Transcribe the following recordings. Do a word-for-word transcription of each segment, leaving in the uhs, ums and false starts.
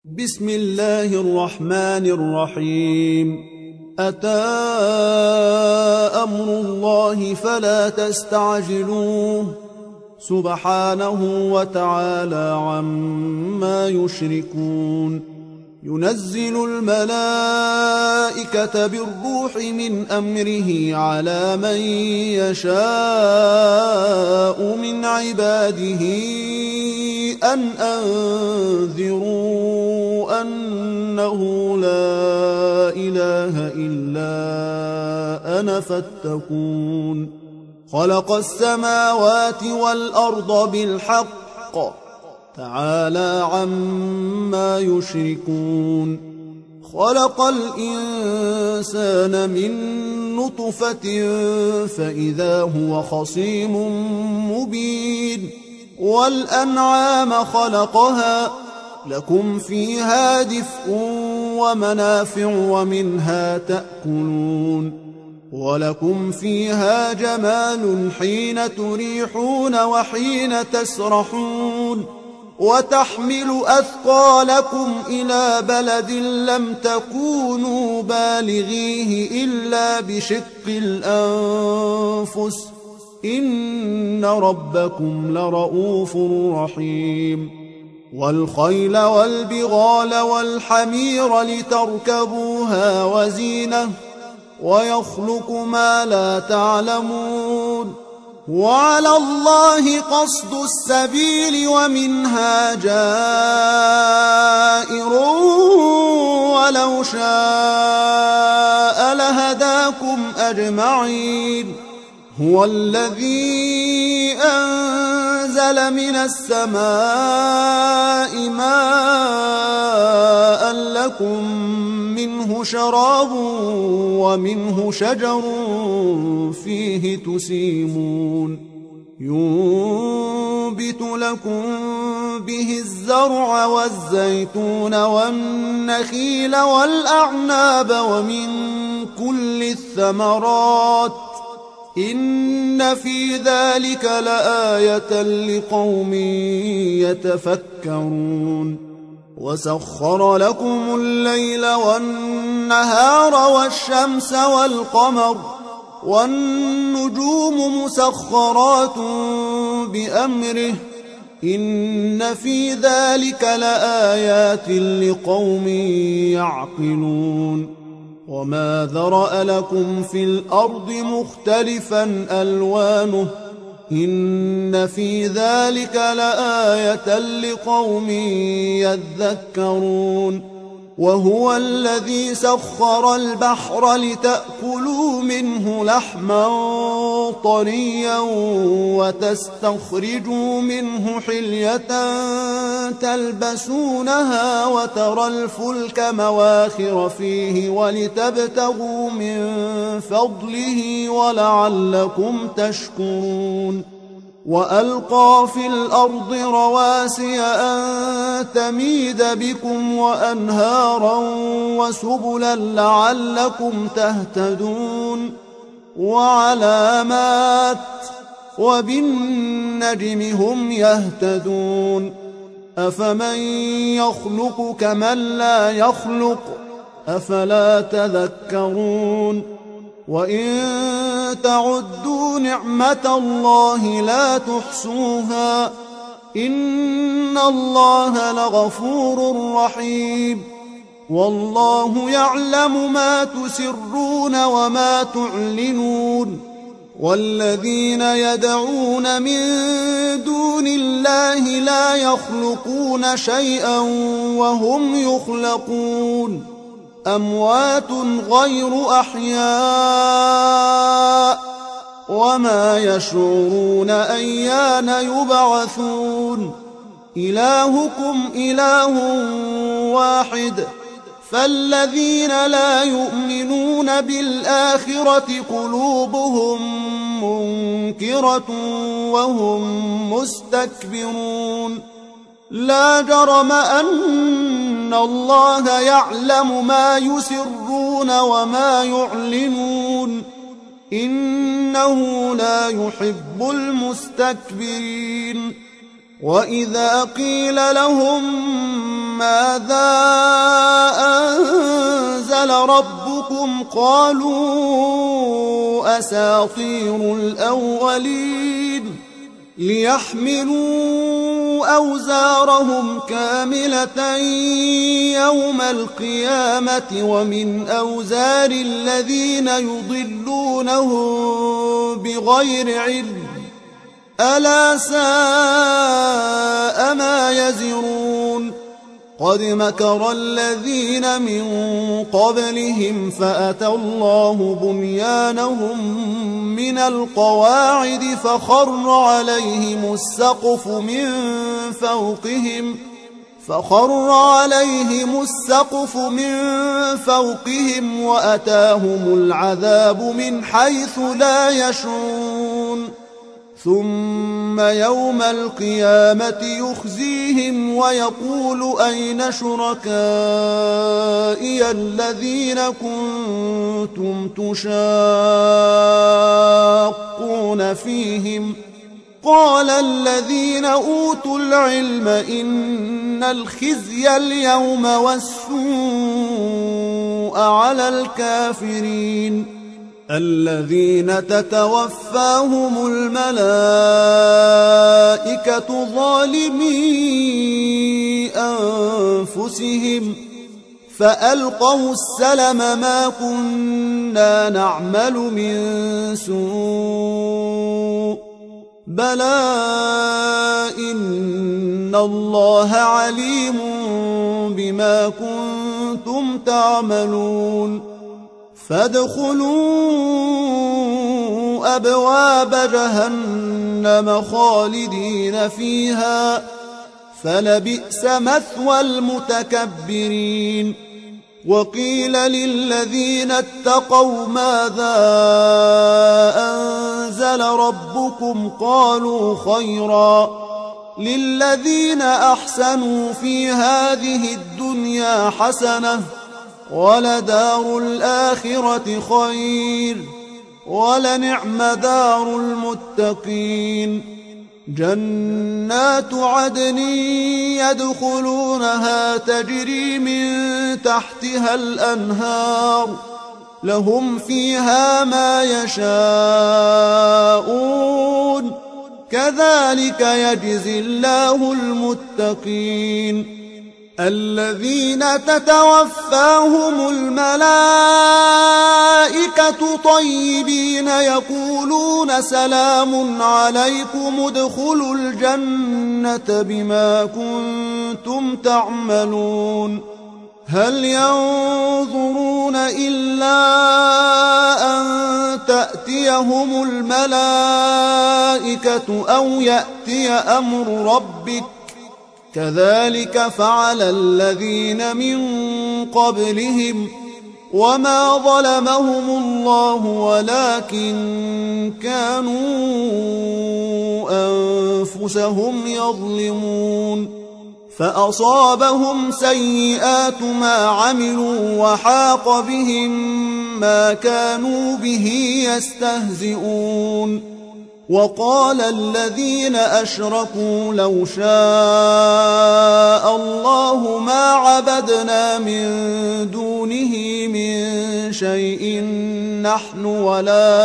بسم الله الرحمن الرحيم. أتى أمر الله فلا تستعجلوه سبحانه وتعالى عما يشركون. ينزل الملائكة بالروح من أمره على من يشاء من عباده أن أنذروا أنه لا إله إلا أنا فاتقون. خلق السماوات والأرض بالحق تعالى عما يشركون. خلق الإنسان من نطفة فإذا هو خصيم مبين. والأنعام خلقها لكم فيها دفء ومنافع ومنها تأكلون. ولكم فيها جمال حين تريحون وحين تسرحون. وتحمل أثقالكم إلى بلد لم تكونوا بالغيه إلا بشق الأنفس إن ربكم لرؤوف رحيم. والخيل والبغال والحمير لتركبوها وزينة ويخلق ما لا تعلمون. وعلى الله قصد السبيل ومنها جائر ولو شاء لهداكم أجمعين. هو الذي أنزل من السماء ماء لكم منه شراب ومنه شجر فيه تسيمون. ينبت لكم به الزرع والزيتون والنخيل والأعناب ومن كل الثمرات إن في ذلك لآية لقوم يتفكرون. وسخر لكم الليل والنهار والشمس والقمر والنجوم مسخرات بأمره إن في ذلك لآيات لقوم يعقلون. وما ذرأ لكم في الأرض مختلفا ألوانه إن في ذلك لآية لقوم يذكرون. وهو الذي سخر البحر لتأكلوا منه لحما طريا وتستخرجوا منه حلية تلبسونها وترى الفلك مواخر فيه ولتبتغوا من فضله ولعلكم تشكرون. وألقى في الأرض رواسي أن تميد بكم وأنهارا وسبلا لعلكم تهتدون. وعلامات وبالنجم هم يهتدون. أفمن يخلق كمن لا يخلق أفلا تذكرون. وإن تعدوا نعمة الله لا تحصوها إن الله لغفور رحيم. والله يعلم ما تسرون وما تعلنون. والذين يدعون من دون الله لا يخلقون شيئا وهم يخلقون. أموات غير أحياء وما يشعرون أيان يبعثون. إلهكم إله واحد فالذين لا يؤمنون بالآخرة قلوبهم منكرة وهم مستكبرون. لا جرم أن الله يعلم ما يسرون وما يعلنون إنه لا يحب المستكبرين. وإذا قيل لهم ماذا أنزل ربكم قالوا أساطير الأولين ليحملوا أوزارهم كاملة يوم القيامة ومن أوزار الذين يضلونهم بغير علم ألا ساء ما يزرون قد مكر الذين من قبلهم فأتى الله بنيانهم من القواعد فخر عليهم السقف من فوقهم فخر عليهم السقف من فوقهم وأتاهم العذاب من حيث لا يشعرون ثم يوم القيامة يخزيهم ويقول أين شركائي الذين كنتم تشاقون فيهم قال الذين أوتوا العلم إن الخزي اليوم والسوء على الكافرين الذين تتوفاهم الملائكة ظالمي أنفسهم فألقوا السلم ما كنا نعمل من سوء بلى إن الله عليم بما كنتم تعملون فادخلوا أبواب جهنم خالدين فيها فلبئس مثوى المتكبرين وقيل للذين اتقوا ماذا أنزل ربكم قالوا خيرا للذين أحسنوا في هذه الدنيا حسنة ولدار الآخرة خير ولنعم دار المتقين جنات عدن يدخلونها تجري من تحتها الأنهار لهم فيها ما يشاءون كذلك يجزي الله المتقين الذين تتوفاهم الملائكة طيبين يقولون سلام عليكم ادخلوا الجنة بما كنتم تعملون هل ينظرون إلا أن تأتيهم الملائكة أو يأتي أمر ربك كذلك فعل الذين من قبلهم وما ظلمهم الله ولكن كانوا أنفسهم يظلمون فأصابهم سيئات ما عملوا وحاق بهم ما كانوا به يستهزئون وقال الذين أشركوا لو شاء الله ما عبدنا من دونه من شيء نحن ولا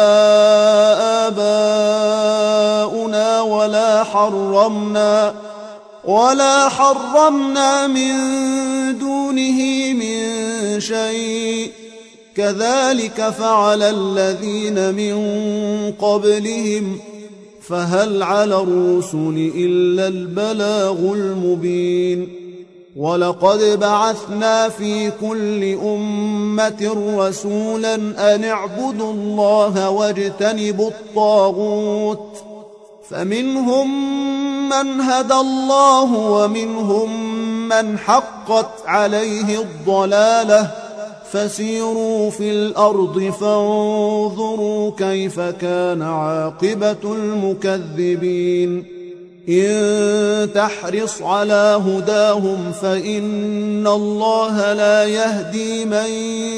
آباؤنا ولا حرمنا ولا حرمنا من دونه من شيء كذلك فعل الذين من قبلهم فهل على الرسل إلا البلاغ المبين ولقد بعثنا في كل أمة رسولا أن اعبدوا الله واجتنبوا الطاغوت فمنهم من هدى الله ومنهم من حقت عليه الضلالة فسيروا في الأرض فانظروا كيف كان عاقبة المكذبين إن تحرص على هداهم فإن الله لا يهدي من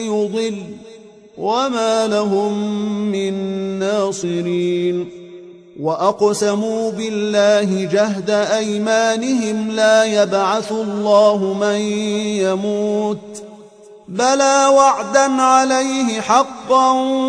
يضل وما لهم من ناصرين وأقسموا بالله جهد أيمانهم لا يبعث الله من يموت بلى وعدا عليه حقا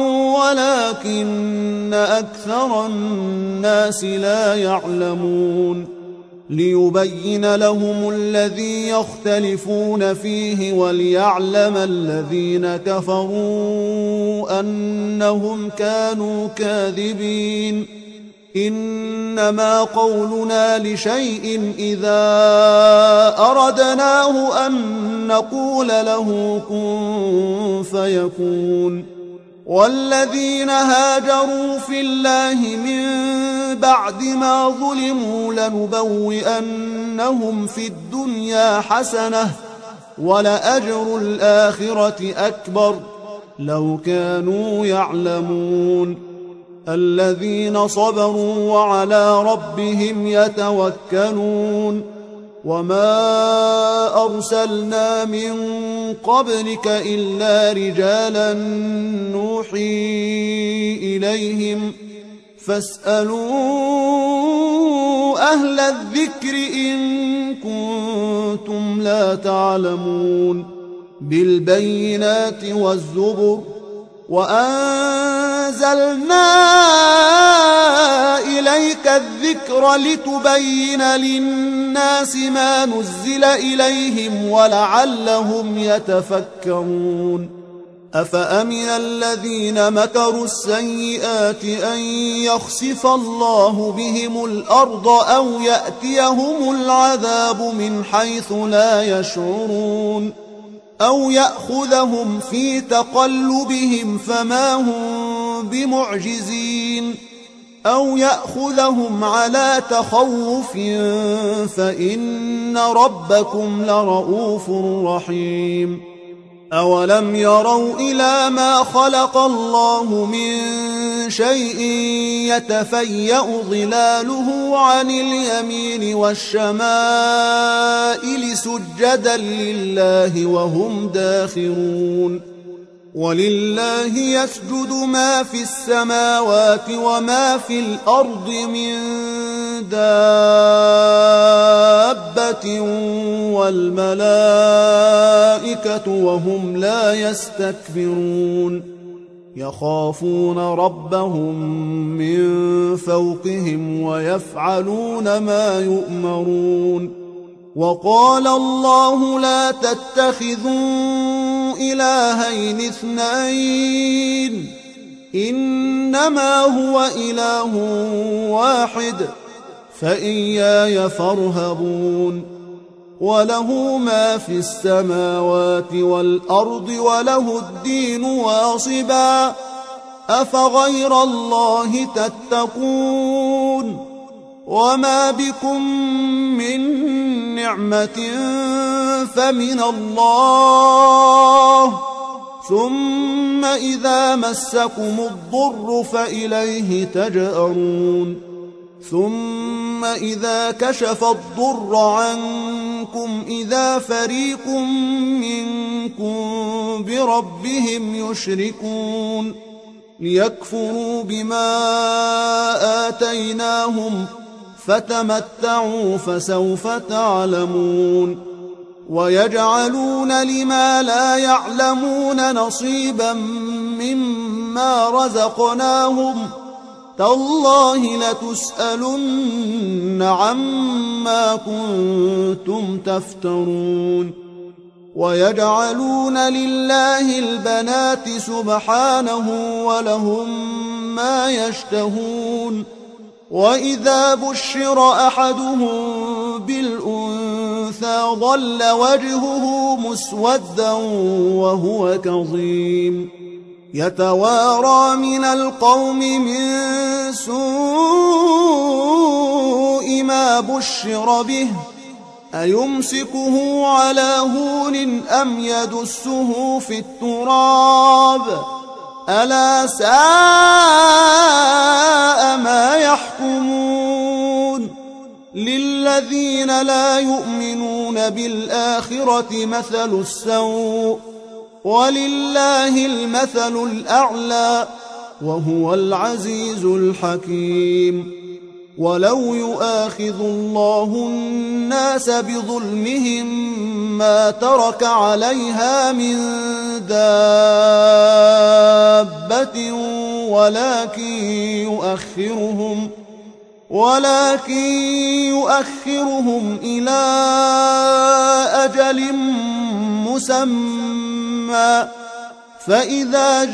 ولكن أكثر الناس لا يعلمون ليبين لهم الذي يختلفون فيه وليعلم الذين كفروا أنهم كانوا كاذبين إنما قولنا لشيء إذا أردناه أن نقول له كن فيكون والذين هاجروا في الله من بعد ما ظلموا لنبوئنهم في الدنيا حسنة ولأجر الآخرة أكبر لو كانوا يعلمون الذين صبروا وعلى ربهم يتوكلون وما أرسلنا من قبلك إلا رجالا نوحي إليهم فاسألوا أهل الذكر إن كنتم لا تعلمون بالبينات والزبر وأنزلنا إليك الذكر لتبين للناس ما نزل إليهم ولعلهم يتفكرون أفأمن الذين مكروا السيئات أن يخسف الله بهم الأرض أو يأتيهم العذاب من حيث لا يشعرون أو يأخذهم في تقلبهم فما هم بمعجزين أو يأخذهم على تخوف فإن ربكم لرؤوف رحيم أولم يروا إلى ما خلق الله من شيء يتفيأ ظلاله عن اليمين والشمائل سجدا لله وهم داخرون ولله يسجد ما في السماوات وما في الأرض من دابة والملائكة وهم لا يستكبرون يخافون ربهم من فوقهم ويفعلون ما يؤمرون وقال الله لا تتخذوا إلهين اثنين إنما هو إله واحد فإياي فارهبون وله ما في السماوات والأرض وله الدين واصبا أفغير الله تتقون وما بكم من نعمة فمن الله ثم إذا مسكم الضر فإليه تجأرون ثم إذا كشف الضر عنكم إذا فريق منكم بربهم يشركون ليكفروا بما آتيناهم فتمتعوا فسوف تعلمون ويجعلون لما لا يعلمون نصيبا مما رزقناهم تالله لتسألن عما كنتم تفترون ويجعلون لله البنات سبحانه ولهم ما يشتهون وإذا بشر أحدهم بالأنثى ظل وجهه مسودا وهو كظيم يتوارى من القوم من سوء ما بشر به أيمسكه على هون أم يدسه في التراب ألا ساء ما يحكمون للذين لا يؤمنون بالآخرة مثل السوء ولله المثل الأعلى وهو العزيز الحكيم. ولو يؤاخذ الله الناس بظلمهم ما ترك عليها من دابة ولكن يؤخرهم ولكن يؤخرهم إلى أجل مسمى فإذا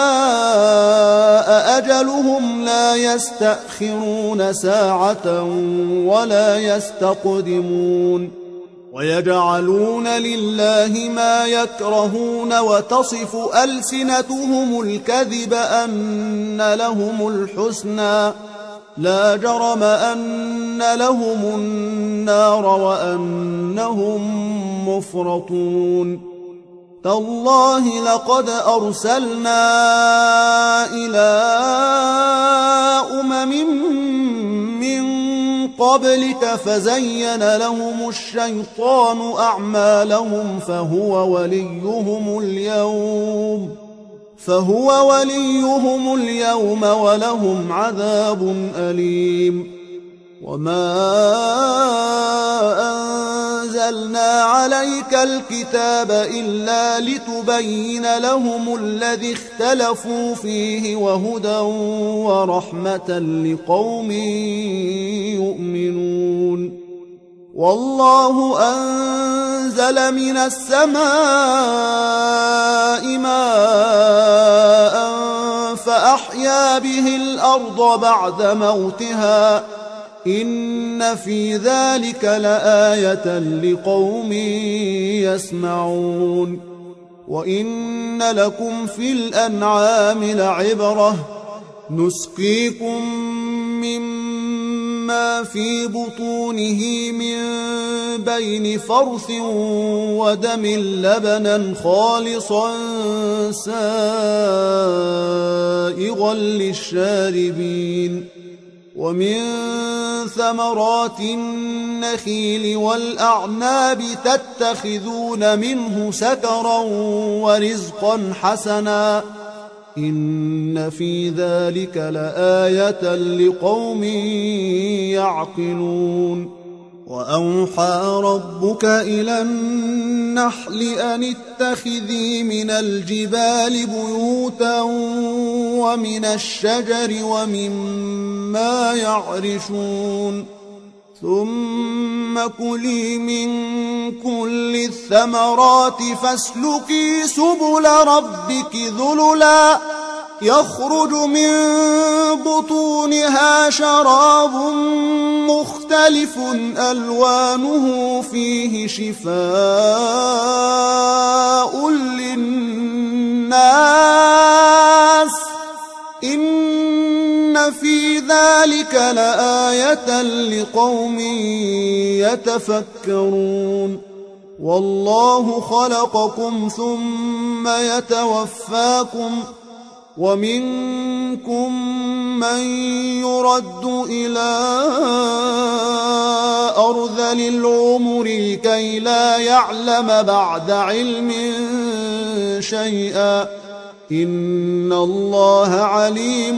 جاء أجلهم لا يستأخرون ساعة ولا يستقدمون. ويجعلون لله ما يكرهون وتصف ألسنتهم الكذب أن لهم الحسنى لا جرم أن لهم النار وأنهم مفرطون. تالله لقد أرسلنا إلى أمم من قبلك فزين لهم الشيطان أعمالهم فهو وليهم اليوم فهو وليهم اليوم ولهم عذاب أليم. وما أنزلنا عليك الكتاب إلا لتبين لهم الذي اختلفوا فيه وهدى ورحمة لقوم يؤمنون. والله أنزل من السماء ماء فأحيا به الأرض بعد موتها إن في ذلك لآية لقوم يسمعون. وإن لكم في الأنعام لعبرة نسقيكم مما في بطونه من بين فرث ودم لبنا خالصا سائغا للشاربين ومن ثمرات النخيل والأعناب تتخذون منه سكرا ورزقا حسنا إن في ذلك لآية لقوم يعقلون. وأوحى ربك إلى النحل أن اتخذي من الجبال بيوتا ومن الشجر ومما يعرشون ثم كلي من كل الثمرات فاسلكي سبل ربك ذللا يخرج من بطونها شراب مختلف ألوانه فيه شفاء للناس إن في ذلك لآية لقوم يتفكرون. والله خلقكم ثم يتوفاكم ومنكم من يرد إلى أرذل العمر كي لا يعلم بعد علم شيئا إن الله عليم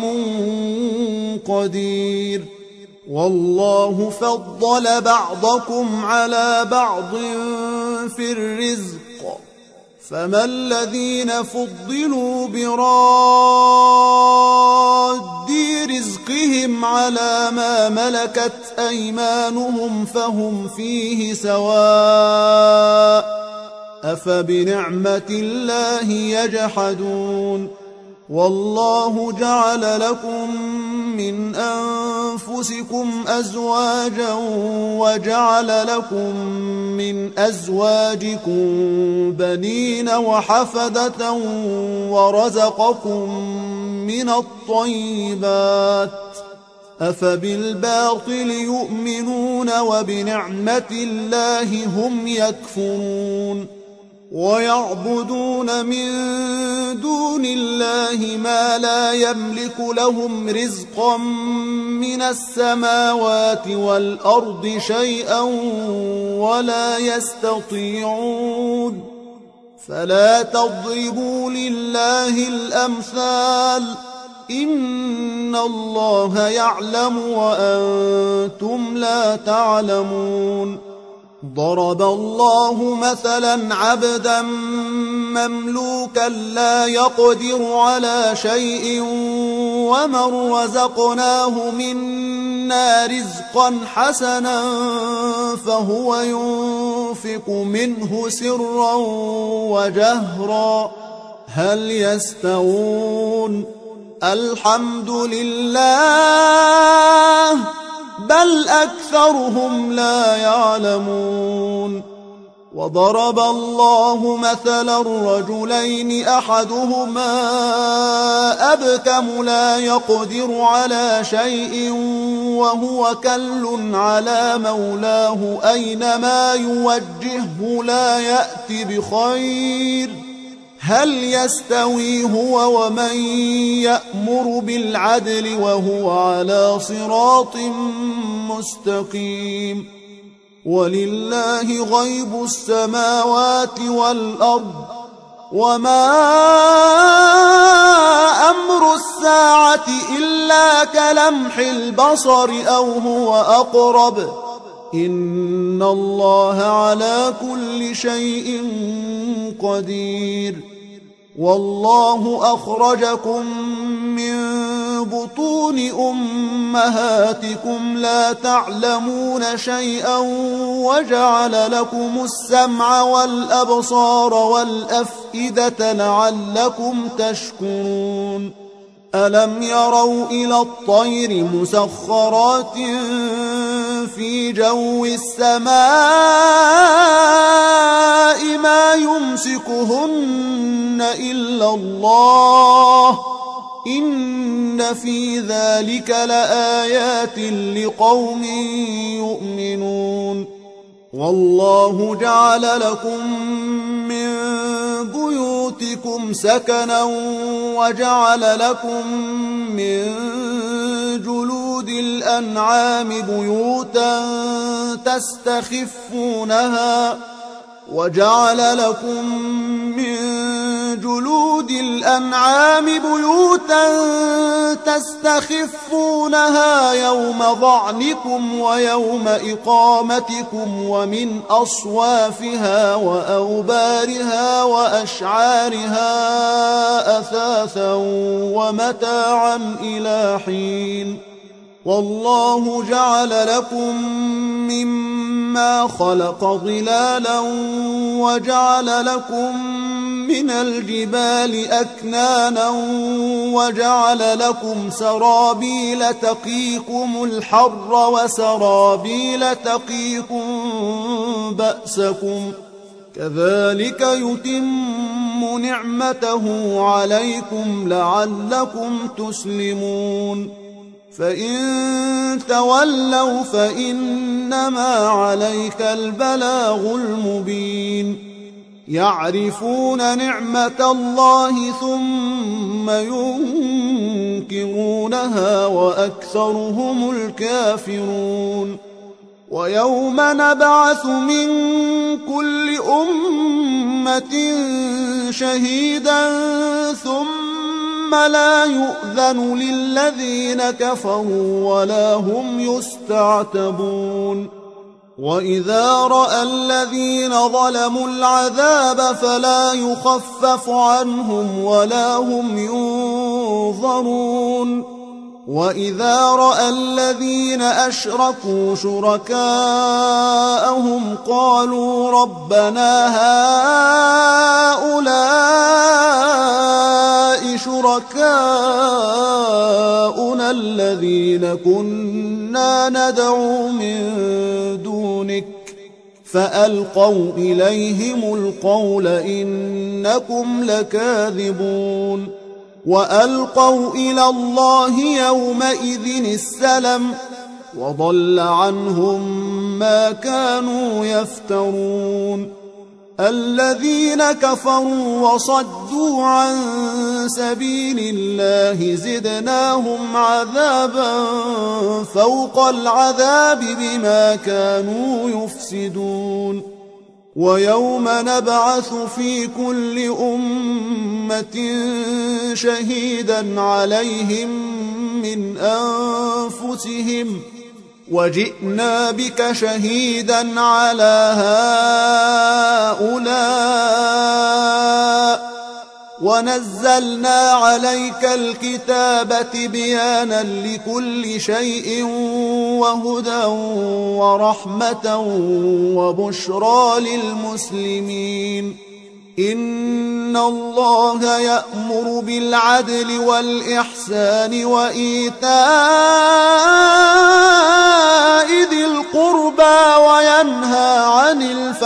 قدير. والله فضل بعضكم على بعض في الرزق فما الذين فضلوا براد رزقهم على ما ملكت أيمانهم فهم فيه سواء أفبنعمة الله يجحدون. والله جعل لكم من أنفسكم أزواجا وجعل لكم من أزواجكم بنين وحفدة ورزقكم من الطيبات أفبالباطل يؤمنون وبنعمة الله هم يكفرون. ويعبدون من دون الله ما لا يملك لهم رزقا من السماوات والأرض شيئا ولا يستطيعون. فلا تضربوا لله الأمثال إن الله يعلم وأنتم لا تعلمون. ضرب الله مثلا عبدا مملوكا لا يقدر على شيء ومن رزقناه منا رزقا حسنا فهو ينفق منه سرا وجهرا هل يستوون؟ الحمد لله بل أكثرهم لا يعلمون. وضرب الله مثلا رجلين أحدهما أبكم لا يقدر على شيء وهو كل على مولاه أينما يوجهه لا يأت بخير هل يستوي هو ومن يأمر بالعدل وهو على صراط مستقيم؟ ولله غيب السماوات والأرض وما أمر الساعة إلا كلمح البصر أو هو أقرب إن الله على كل شيء قدير. والله أخرجكم من بطون أمهاتكم لا تعلمون شيئا وجعل لكم السمع والأبصار والأفئدة لعلكم تشكرون. ألم يروا إلى الطير مسخرات في جو السماء ما يمسكهن إلا الله إن في ذلك لآيات لقوم يؤمنون. والله جعل لكم من بيوتكم سكنا وجعل لكم من جلود الأنعام بيوتا تستخفونها وجعل لكم من جلود الأنعام بيوتا تستخفونها يوم ظعنكم ويوم إقامتكم ومن أصوافها وأوبارها وأشعارها أثاثا ومتاعا إلى حين. والله جعل لكم مما خلق ظلالا وجعل لكم من الجبال أكنانا وجعل لكم سرابيل تقيكم الحر وسرابيل تقيكم بأسكم كذلك يتم نعمته عليكم لعلكم تسلمون. فإن تولوا فإنما عليك البلاغ المبين. يعرفون نعمة الله ثم ينكرونها وأكثرهم الكافرون. ويوم نبعث من كل أمة شهيدا ثم لا يؤذن للذين كفروا ولا هم يستعتبون. وإذا رأى الذين ظلموا العذاب فلا يخفف عنهم ولا هم ينظرون. وإذا رأى الذين أشركوا شركاءهم قالوا ربنا هؤلاء شركاؤنا الذين كنا ندعو من دونك فألقوا إليهم القول إنكم لكاذبون. وألقوا إلى الله يومئذ السلم وضل عنهم ما كانوا يفترون. الذين كفروا وصدوا عن سبيل الله زدناهم عذابا فوق العذاب بما كانوا يفسدون. ويوم نبعث في كل أمة شهيدا عليهم من أنفسهم وجئنا بك شهيدا على هؤلاء ونزلنا عليك الكتاب تبيانا لكل شيء وهدى ورحمة وبشرى للمسلمين إن الله يأمر بالعدل والإحسان وإيتاء ذي القربى وينهى عن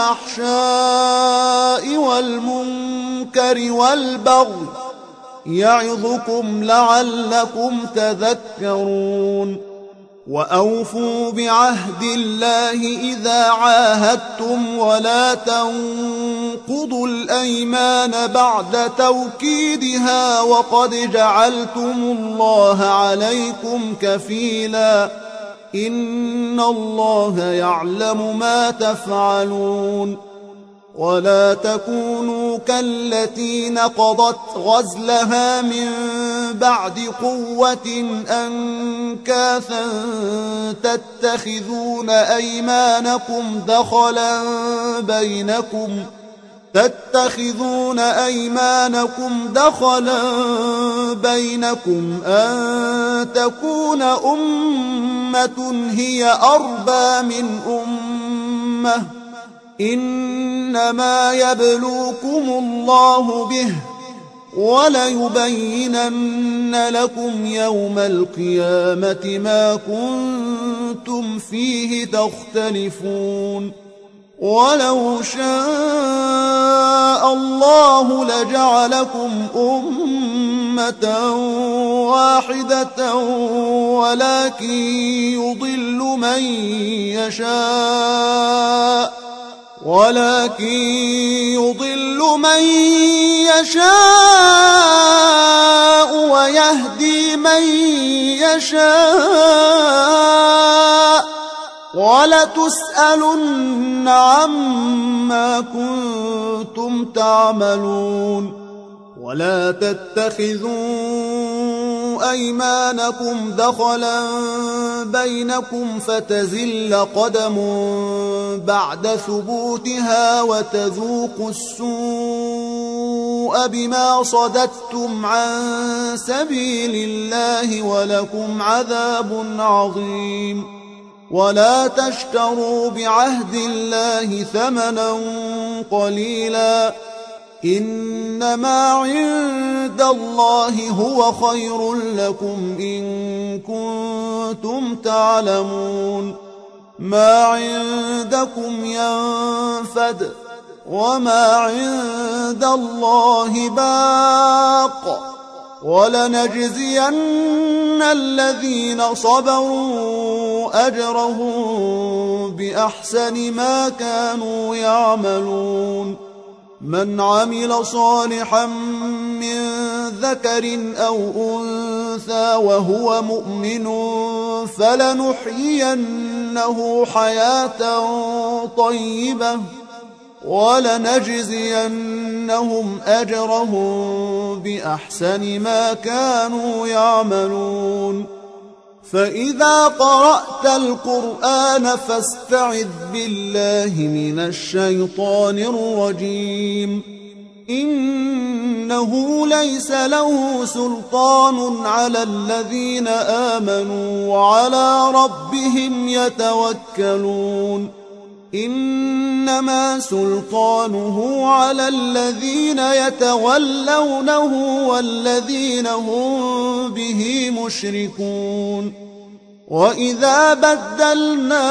الفحشاء والمنكر والبغي يعظكم لعلكم تذكرون وأوفوا بعهد الله إذا عاهدتم ولا تنقضوا الأيمان بعد توكيدها وقد جعلتم الله عليكم كفيلا إن الله يعلم ما تفعلون ولا تكونوا كالتي نقضت غزلها من بعد قوة أنكاثا تتخذون أيمانكم دخلا بينكم تتخذون أيمانكم دخلا بينكم أن تكون أمة هي أربى من أمة إنما يبلوكم الله به وليبينن لكم يوم القيامة ما كنتم فيه تختلفون ولو شاء الله لجعلكم أمة واحدة ولكن يضل من يشاء ولكن يضل من يشاء ويهدي من يشاء ولتسألن عما كنتم تعملون ولا تتخذوا أيمانكم دخلا بينكم فتزل قدم بعد ثبوتها وتذوقوا السوء بما صددتم عن سبيل الله ولكم عذاب عظيم ولا تشتروا بعهد الله ثمنا قليلا إنما عند الله هو خير لكم إن كنتم تعلمون ما عندكم ينفد وما عند الله باق ولنجزين الذين صبروا أجرهم بأحسن ما كانوا يعملون من عمل صالحا من ذكر أو أنثى وهو مؤمن فلنحيينه حياة طيبة ولنجزينهم أجرهم بأحسن ما كانوا يعملون فإذا قرأت القرآن فاستعذ بالله من الشيطان الرجيم إنه ليس له سلطان على الذين آمنوا وعلى ربهم يتوكلون إنما سلطانه على الذين يتولونه والذين هم به مشركون وإذا بدلنا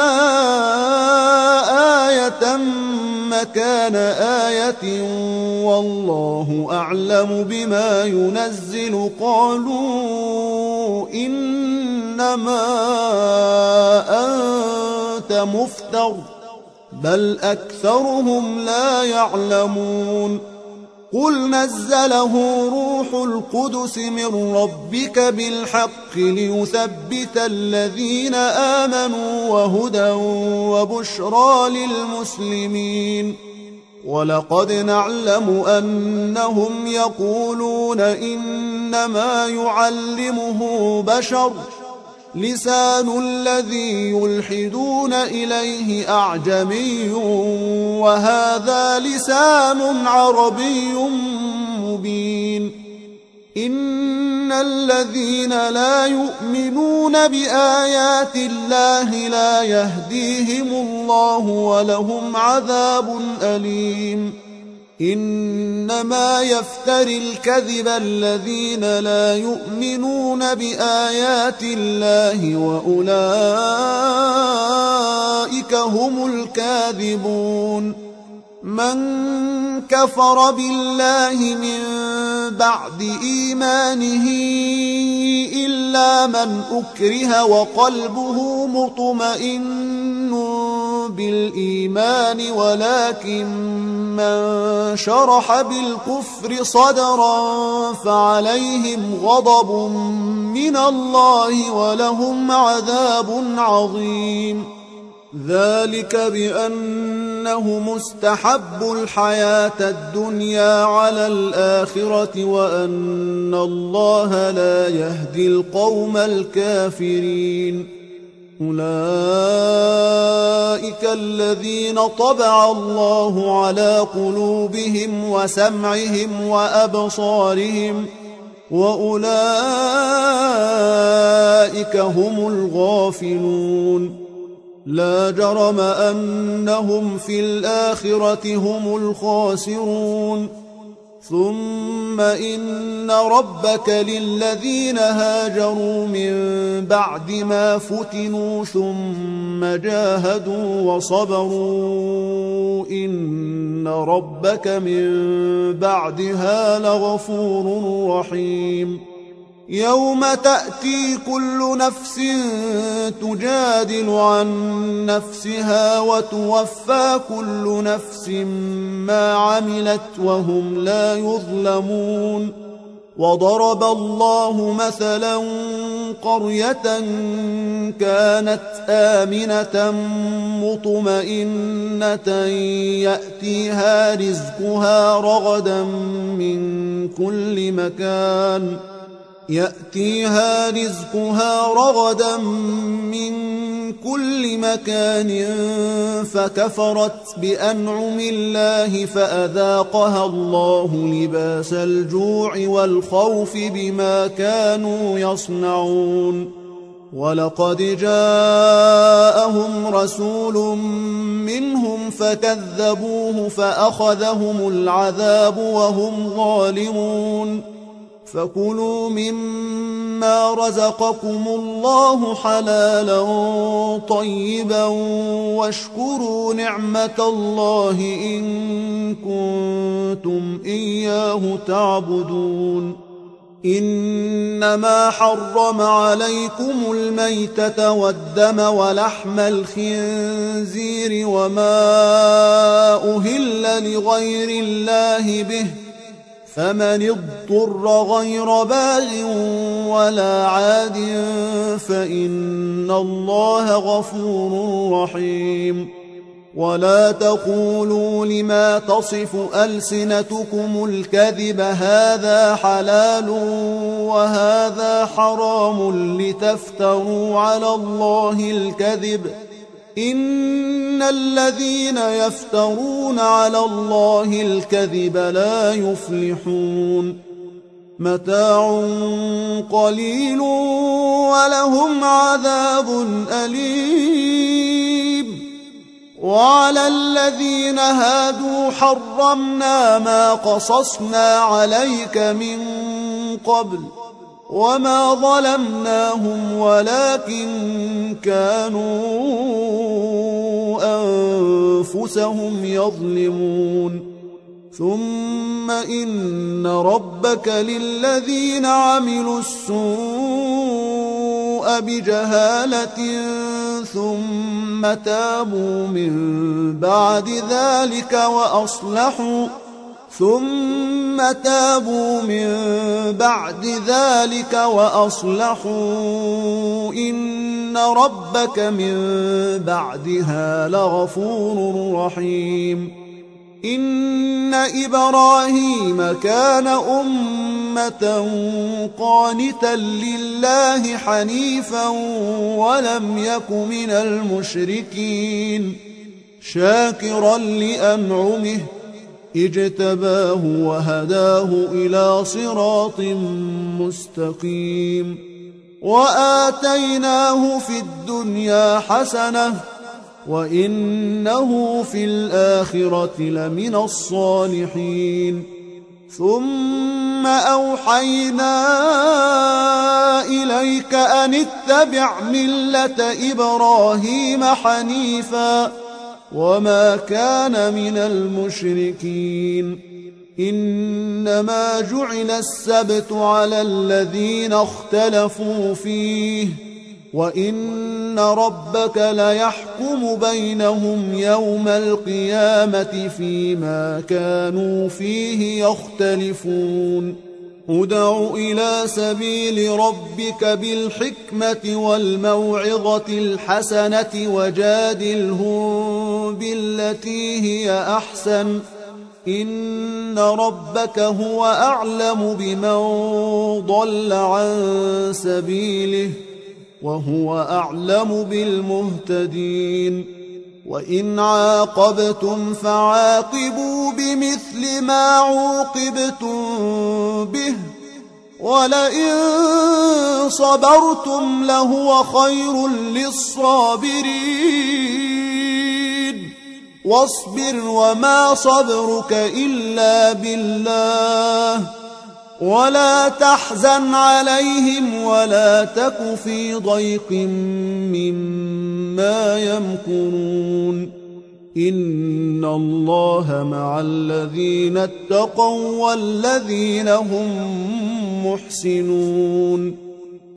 آية مكان آية والله أعلم بما ينزل قالوا إنما أنت مفتر بل أكثرهم لا يعلمون قل نزله روح القدس من ربك بالحق ليثبت الذين آمنوا وهدى وبشرى للمسلمين ولقد نعلم أنهم يقولون إنما يعلمه بشر لسان الذي يلحدون إليه أعجمي وهذا لسان عربي مبين إن الذين لا يؤمنون بآيات الله لا يهديهم الله ولهم عذاب أليم إنما يفتري الكذب الذين لا يؤمنون بآيات الله وأولئك هم الكاذبون من كفر بالله من بعد إيمانه إلا من أكره وقلبه مطمئن بالإيمان ولكن من شرح بالكفر صدرا فعليهم غضب من الله ولهم عذاب عظيم ذلك بأنهم استحبوا الحياة الدنيا على الآخرة وأن الله لا يهدي القوم الكافرين أولئك الذين طبع الله على قلوبهم وسمعهم وأبصارهم وأولئك هم الغافلون لا جرم أنهم في الآخرة هم الخاسرون ثم إن ربك للذين هاجروا من بعد ما فتنوا ثم جاهدوا وصبروا إن ربك من بعدها لغفور رحيم يوم تأتي كل نفس تجادل عن نفسها وتوفى كل نفس ما عملت وهم لا يظلمون وضرب الله مثلا قرية كانت آمنة مطمئنة يأتيها رزقها رغدا من كل مكان يأتيها رزقها رغدا من كل مكان فكفرت بأنعم الله فأذاقها الله لباس الجوع والخوف بما كانوا يصنعون ولقد جاءهم رسول منهم فكذبوه فأخذهم العذاب وهم ظالمون فكلوا مما رزقكم الله حلالا طيبا واشكروا نعمة الله إن كنتم إياه تعبدون إنما حرم عليكم الميتة والدم ولحم الخنزير وما أهل لغير الله به فمن اضطر غير باغ ولا عاد فإن الله غفور رحيم ولا تقولوا لما تصف ألسنتكم الكذب هذا حلال وهذا حرام لتفتروا على الله الكذب إن الذين يفترون على الله الكذب لا يفلحون متاع قليل ولهم عذاب أليم وعلى الذين هادوا حرمنا ما قصصنا عليك من قبل وما ظلمناهم ولكن كانوا أنفسهم يظلمون ثم إن ربك للذين عملوا السوء بجهالة ثم تابوا من بعد ذلك وأصلحوا ثم تابوا من بعد ذلك وأصلحوا إن ربك من بعدها لغفور رحيم إن إبراهيم كان أمة قانتا لله حنيفا ولم يك من المشركين شاكرا لأنعمه اجتباه وهداه إلى صراط مستقيم وآتيناه في الدنيا حسنة وإنه في الآخرة لمن الصالحين ثم أوحينا إليك أن اتبع ملة إبراهيم حنيفا وما كان من المشركين إنما جعل السبت على الذين اختلفوا فيه وإن ربك ليحكم بينهم يوم القيامة فيما كانوا فيه يختلفون ادع إلى سبيل ربك بالحكمة والموعظة الحسنة وجادلهم بالتي هي أحسن إن ربك هو أعلم بمن ضل عن سبيله وهو أعلم بالمهتدين وإن عاقبتم فعاقبوا بمثل ما عوقبتم به ولئن صبرتم لهو خير للصابرين واصبر وما صبرك إلا بالله ولا تحزن عليهم ولا تك في ضيق مما يمكرون إن الله مع الذين اتقوا والذين هم محسنون